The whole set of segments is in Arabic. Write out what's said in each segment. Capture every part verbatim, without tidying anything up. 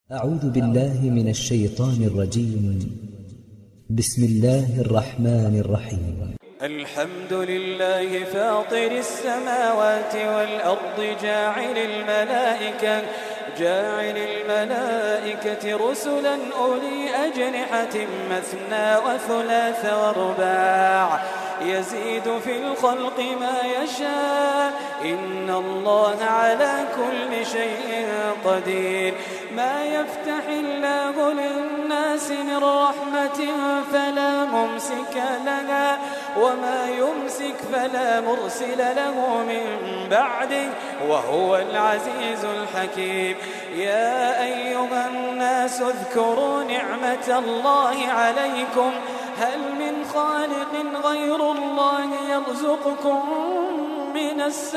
أعوذ بالله من الشيطان الرجيم. بسم الله الرحمن الرحيم. الحمد لله فاطر السماوات والأرض جاعل الملائكة جاعل الملائكة رسلا أولي أجنحة مثنى وثلاث ورباع يزيد في الخلق ما يشاء إن الله على كل شيء قدير. ما يفتح الله للناس من رحمة فلا ممسك لها وما يمسك فلا مرسل له من بعده وهو العزيز الحكيم. يا أيها الناس اذكروا نعمة الله عليكم هل من خالق غير الله يرزقكم من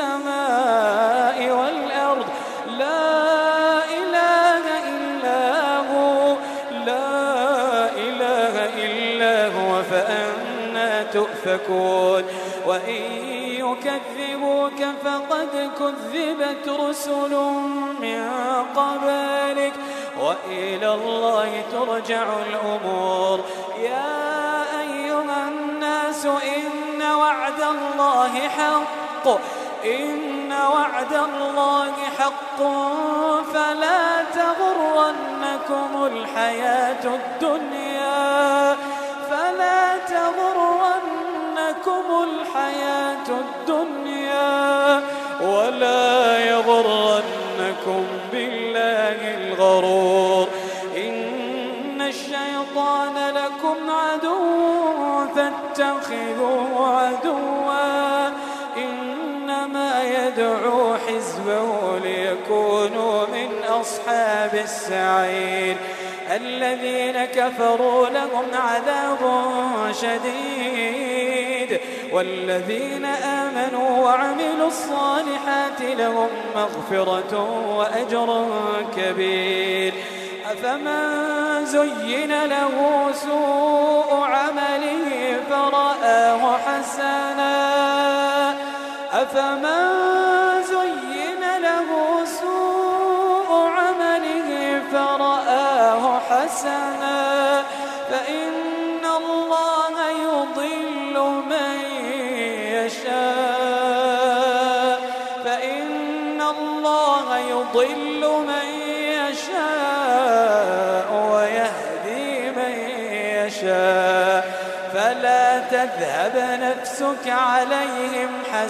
السماء والأرض لا إله إلا هو لا إله إلا هو فأنى تؤفكون. وإن يكذبوك فقد كذبت رسل من قبلك وإلى الله ترجع الأمور. يا أيها الناس إن وعد الله حق إن وعد الله حق فلا تغرنكم الحياة الدنيا فلا تغرنكم الحياة الدنيا ولا يغرنكم بالله الغرور. إن الشيطان لكم عدو فاتخذوه عدوا إنما يدعو حزبه ليكونوا من أصحاب السعير. الذين كفروا لهم عذاب شديد والذين آمنوا وعملوا الصالحات لهم مغفرة وأجر كبير. أفمن زين له سوء عمله فرآه حسنا أفمن زين له سوء عمله فرآه حسنا فإن الله يضل من يشاء فإن الله يضل من يشاء ويهدي من يشاء فلا تذهب نفسك عليهم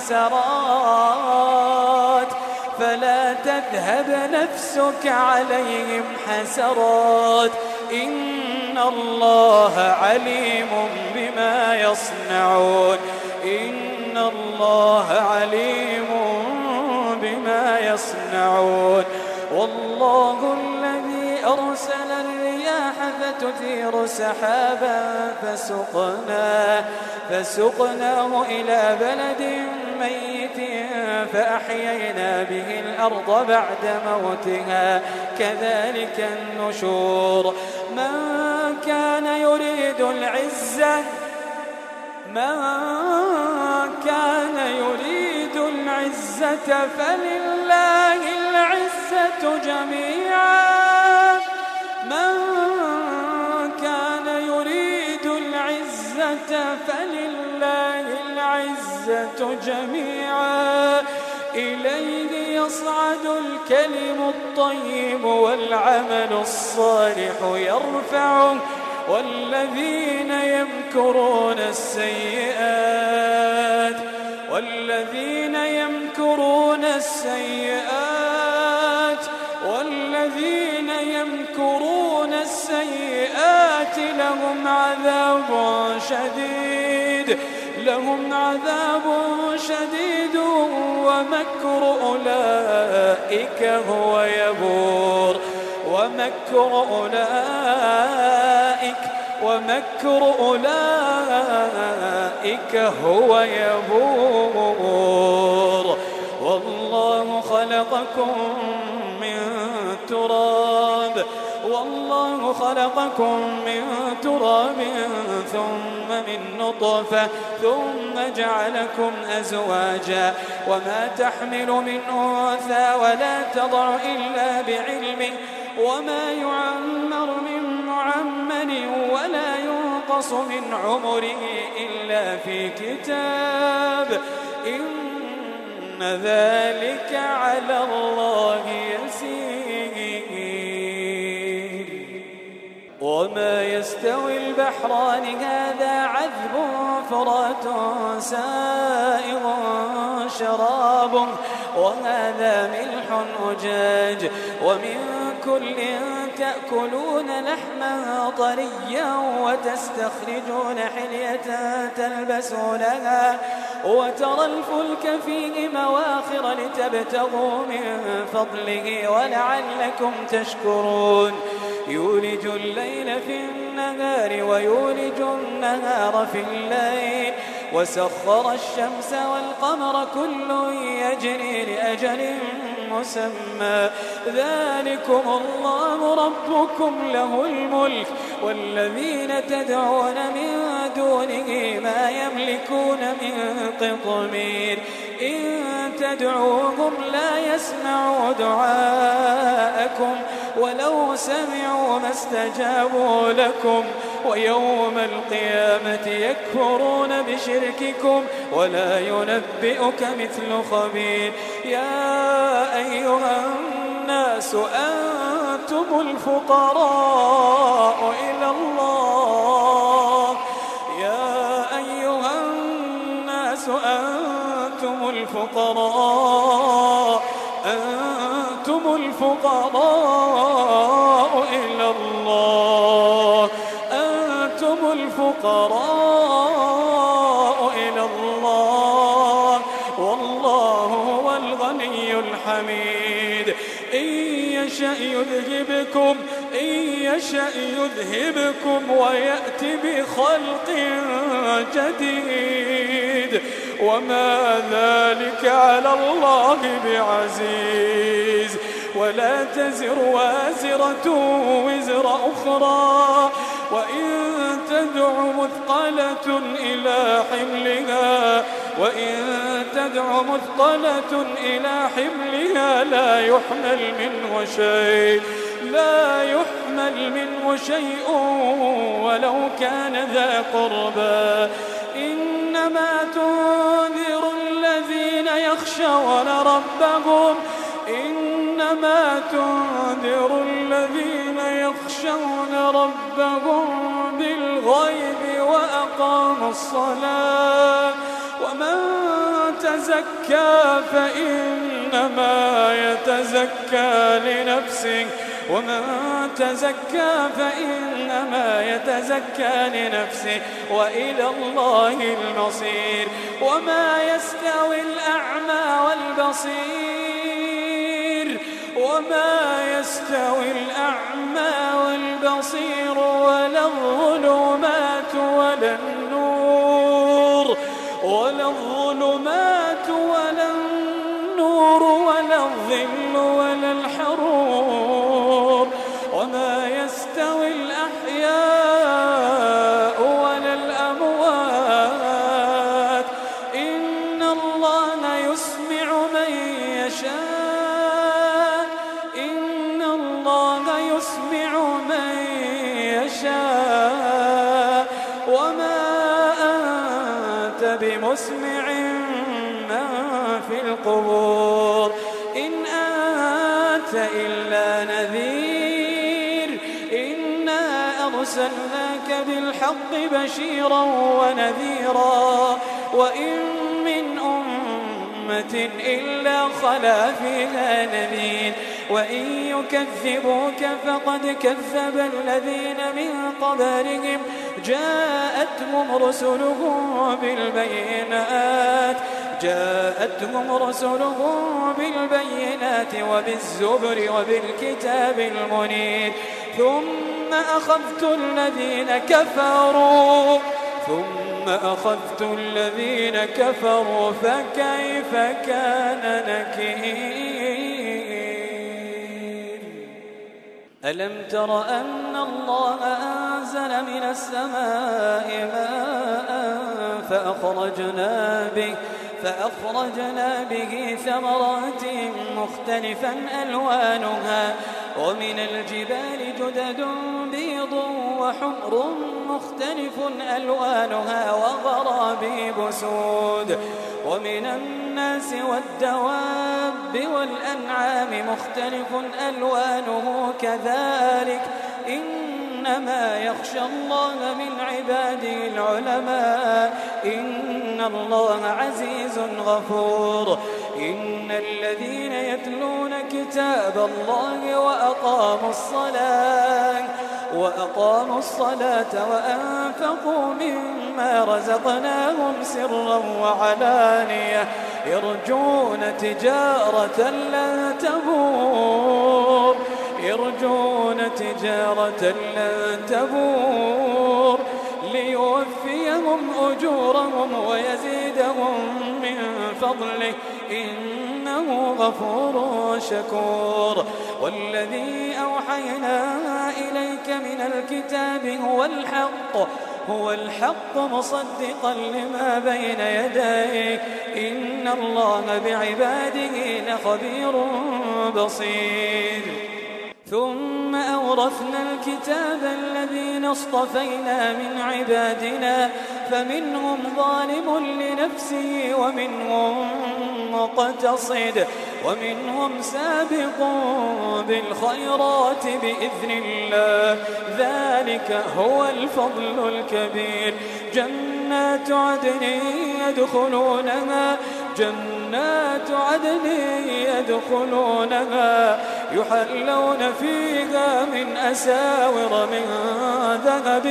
حسرات فلا تذهب نفسك عليهم حسرات إن الله عليم بما يصنعون إن الله عليم بما يصنعون. والله الذي أرسل الرياح فتثير سحابا فسقناه فسقناه إلى بلد ميت فأحيينا به الأرض بعد موتها كذلك النشور. من كان يريد العزة من كان يريد العزة فلله العزة جميعا من كان يريد العزة فلله العزة جميعا إليه يصعد الكلم الطيب والعمل الصالح يرفعه والذين يمكرون السيئات والذين يمكرون السيئات والذين يمكرون السيئات لهم عذاب شديد لهم عذاب شديد ومكر أولئك هو يبور ومكر أولئك ومكر أولئك هو يبور. والله خلقكم من تراب والله خلقكم من تراب ثم من نطفة ثم جعلكم أزواجا وما تحمل من أنثى ولا تضع إلا بعلمه وما يعمر من معمر ولا ينقص من عمره إلا في كتاب إن ذلك على الله يسير. وما يستوي البحران هذا عذب فرات سائغ شرابه وهذا ملح أجاج ومن كل تأكلون لحما طريا وتستخرجون حلية تلبسونها وترى الفلك فيه مواخر لتبتغوا من فضله ولعلكم تشكرون. يولج الليل في النهار ويولج النهار في الليل وسخر الشمس والقمر كل يجري لأجل مسمى ذلكم الله ربكم له الملك والذين تدعون من دونه ما يملكون من قطمير إن تدعوهم لا يسمعوا دعاءكم ولو سمعوا ما استجابوا لكم ويوم القيامة يكفرون بشرككم ولا ينبئك مثل خبير. يا أيها الناس أنتم الفقراء إلى الله يا أيها الناس أنتم الفقراء أنتم الفقراء إلى الله أنتم الفقراء إلى الله والله هو الغني الحميد. إن يشأ يذهبكم إن يشأ يذهبكم ويأتي بخلق جديد وما ذلك على الله بعزيز. ولا تزر وازرة وزر أخرى وإن تدع مثقلة إلى حملها وإن تدع مثقلة إلى حملها لا يحمل منه شيء لا يحمل منه شيء ولو كان ذا قربى. إنما تنذر الذين يخشون ربهم إنما تنذر الذين يخشون ربهم بالغيب وأقاموا الصلاة ومن تزكى فإنما يتزكى لنفسه ومن تزكى فإنما يتزكى لنفسه وإلى الله المصير. وما يستوي الأعمى والبصير وما يستوي الأعمى والبصير ولا الظلمات ولا النور ولا الظلمات ولا النور ولا الظل ولا الحرور وما يستوي الأحياء ولا الأموات إن الله يسمع من يشاء إن الله يسمع من يشاء وما أنت بمسمع من في القبور إن أنت إلا نذير إنا أرسلناك بالحق بشيرا ونذيرا وإن من أمة إلا خلا فيها نذير وإن يكذبوك فقد كذب الذين من قبلهم جاءتهم رسلهم بالبينات جاءتهم رسلهم بالبينات وبالزبر وبالكتاب المنير ثم أخذت الذين كفروا ثم أخذت الذين كفروا فكيف كان نكير. ألم تر أن الله أنزل من السماء ماء فأخرجنا به فأخرجنا به ثمرات مختلفا ألوانها ومن الجبال جدد بيض وحمر مختلف ألوانها وغرابيب سود ومن الناس والدواب والأنعام مختلف ألوانه كذلك إنما يخشى الله من عباده العلماء إن الله عزيز غفور إن الذين يتلون كتاب الله وأقاموا الصلاة وأقاموا الصلاة وأنفقوا مما رزقناهم سرا وعلانية يرجون تجارة لن تبور يرجون تجارة لن تبور ليوفيهم أجورهم ويزيدهم من فضله إنه غفور شكور والذي أوحينا إليك من الكتاب هو الحق هو الحق مصدقا لما بين يديه إن الله بعباده لخبير بصير ثم أورثنا الكتاب الذين اصطفينا من عبادنا فمنهم ظالم لنفسه ومنهم مقتصد ومنهم سابق بالخيرات بإذن الله ذلك هو الفضل الكبير جنات عدن يدخلونها جنات عدن يدخلونها يحلون فيها من أساور من ذهب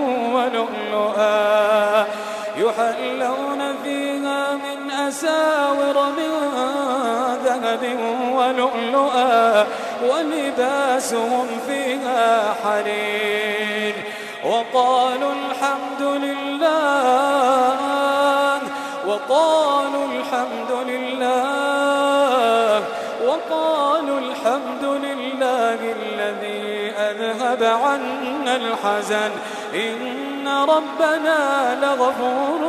ولؤلؤا يحلون فيها من أساور من ذهب ولؤلؤا ولباسهم فيها حرير وقالوا الحمد لله وقالوا الحمد لله وقالوا الحمد لله الذي أذهب عنا الحزن إن ربنا لغفور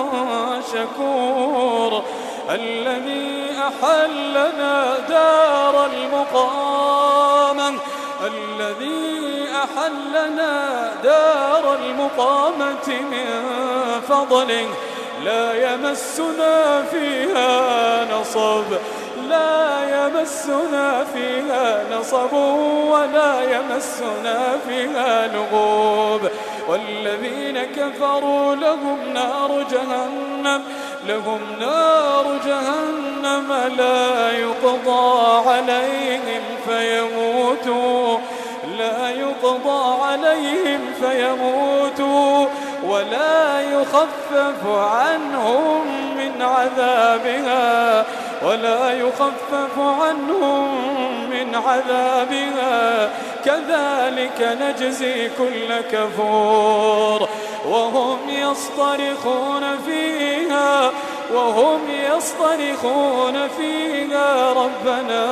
شكور الذي أحلنا دار المقامة الذي أحلنا دار المقامة من فضله لا يمسنا فيها نصب لا يمسنا فيها نصب ولا يمسنا فيها لغوب والذين كفروا لهم نار جهنم لهم نار جهنم لا يقضى عليهم فيموتوا لا يقضى عليهم فيموتوا ولا يخفف عنهم من عذابها ولا يخفف عنهم من عذابها كذلك نجزي كل كفور وهم يصطرخون فيها وهم يصطرخون فيها ربنا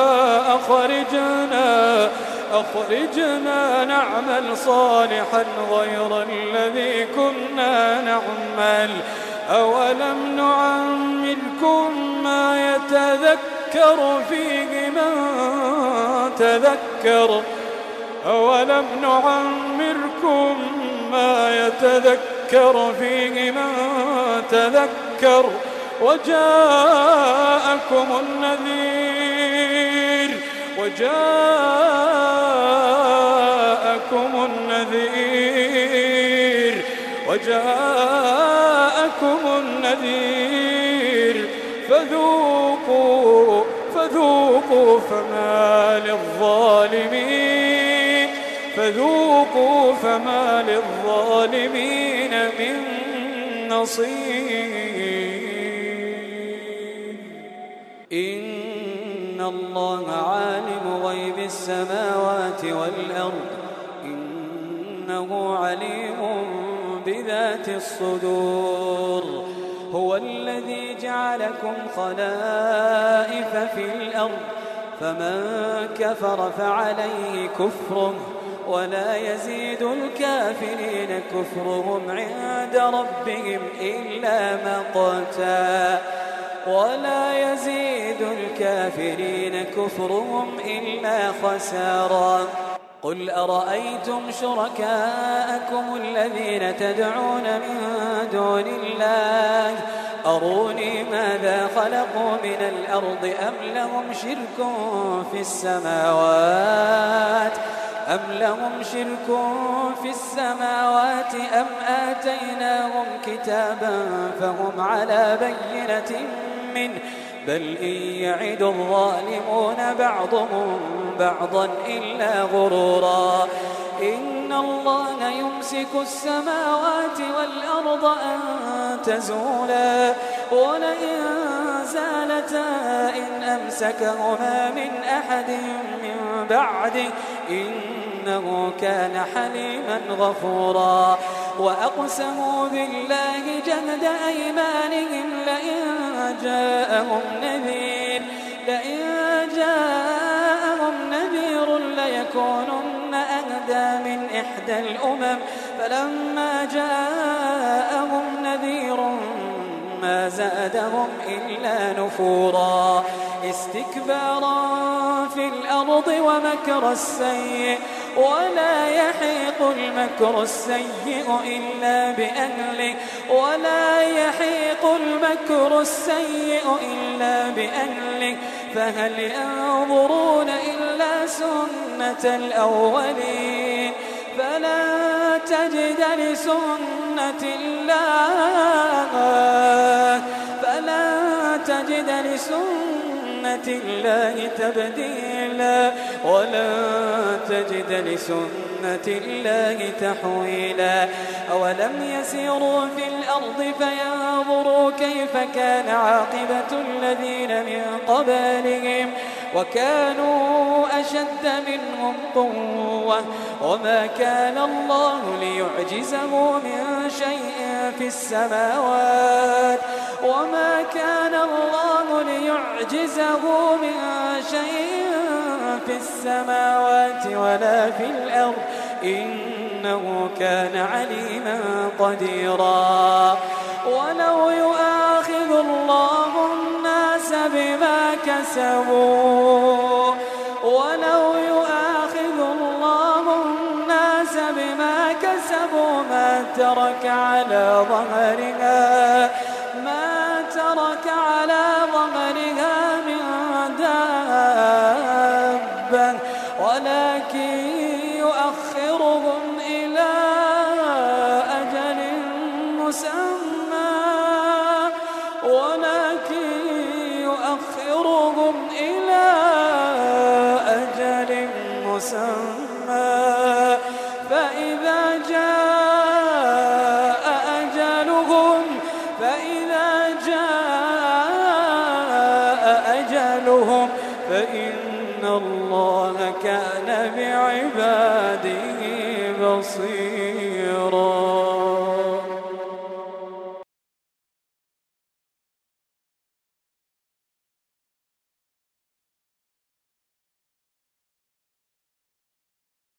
أخرجنا أخرجنا نعمل صالحا غير الذي كنا نعمل أولم نعمركم ما يتذكر فيه من تذكر أولم نعمركم ما يتذكر فيه من تذكر وجاءكم النذير وجاءكم النذير وجاءكم النذير فذوقوا فذوقوا فما للظالمين فذوقوا فما للظالمين من نصير إن الله عالم غيب السماوات والأرض إنه عليم بذات الصدور هو الذي جعلكم خلائف في الأرض فمن كفر فعليه كفره ولا يزيد الكافرين كفرهم عند ربهم إلا مقتا ولا يزيد الكافرين كفرهم إلا خسارا قل أرأيتم شركاءكم الذين تدعون من دون الله أروني ماذا خلقوا من الأرض أم لهم شرك في السماوات أم لهم شرك في السماوات أم آتيناهم كتابا فهم على بينة منه بل إن يعد الظالمون بعضهم بعضا إلا غرورا إن الله يمسك السماوات والأرض أن تزولا ولئن زالتا إن أمسكهما من أحد من بعده إنه كان حليما غفورا وأقسموا بالله جهد أيمانهم لئن جاءهم نذير لئن جاءهم نذير ليكونن أهدى من إحدى الأمم فلما جاءهم نذير ما زادهم إلا نفورا استكبارا في الأرض ومكر السيء ولا يحيق المكر السيء إلا بأهله ولا يحيق المكر السيء إلا بأهله فهل ينظرون إلا سنة الأولين فلا تجد لسنة الله فلا تجد لسنة الله تبديلا ولا تجد لسنة الله تحويلا أولم يسيروا في الأرض فينظروا كيف كان عاقبة الذين من قبلهم وكانوا أشد منهم قوة وما كان الله ليعجزه من شيء في السماوات وما كان الله ليعجزه من شيء في السماوات ولا في الأرض إنه كان عليما قديرا ولو يؤاخذ الله الناس بما كسبوا ولو يؤاخذ الله الناس بما كسبوا ما ترك على ظهرها ما ترك على ظهرها من دابة ولكن يؤخرهم إلى أجل مسمى ولكن يؤخرهم إلى أجل مسمى فإذا جاء أجلهم فإذا جاء أجلهم فإن الله كان بعباده بصيرا.